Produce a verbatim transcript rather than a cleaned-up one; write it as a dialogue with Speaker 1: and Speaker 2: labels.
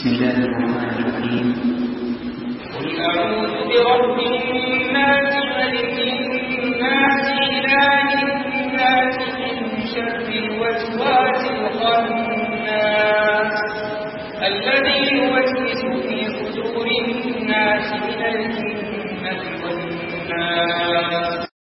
Speaker 1: بسم الله الرحمن الرحيم.
Speaker 2: قل أعوذ برب الناس ملك الناس إله الناس من شر الوسواس الخناس الذي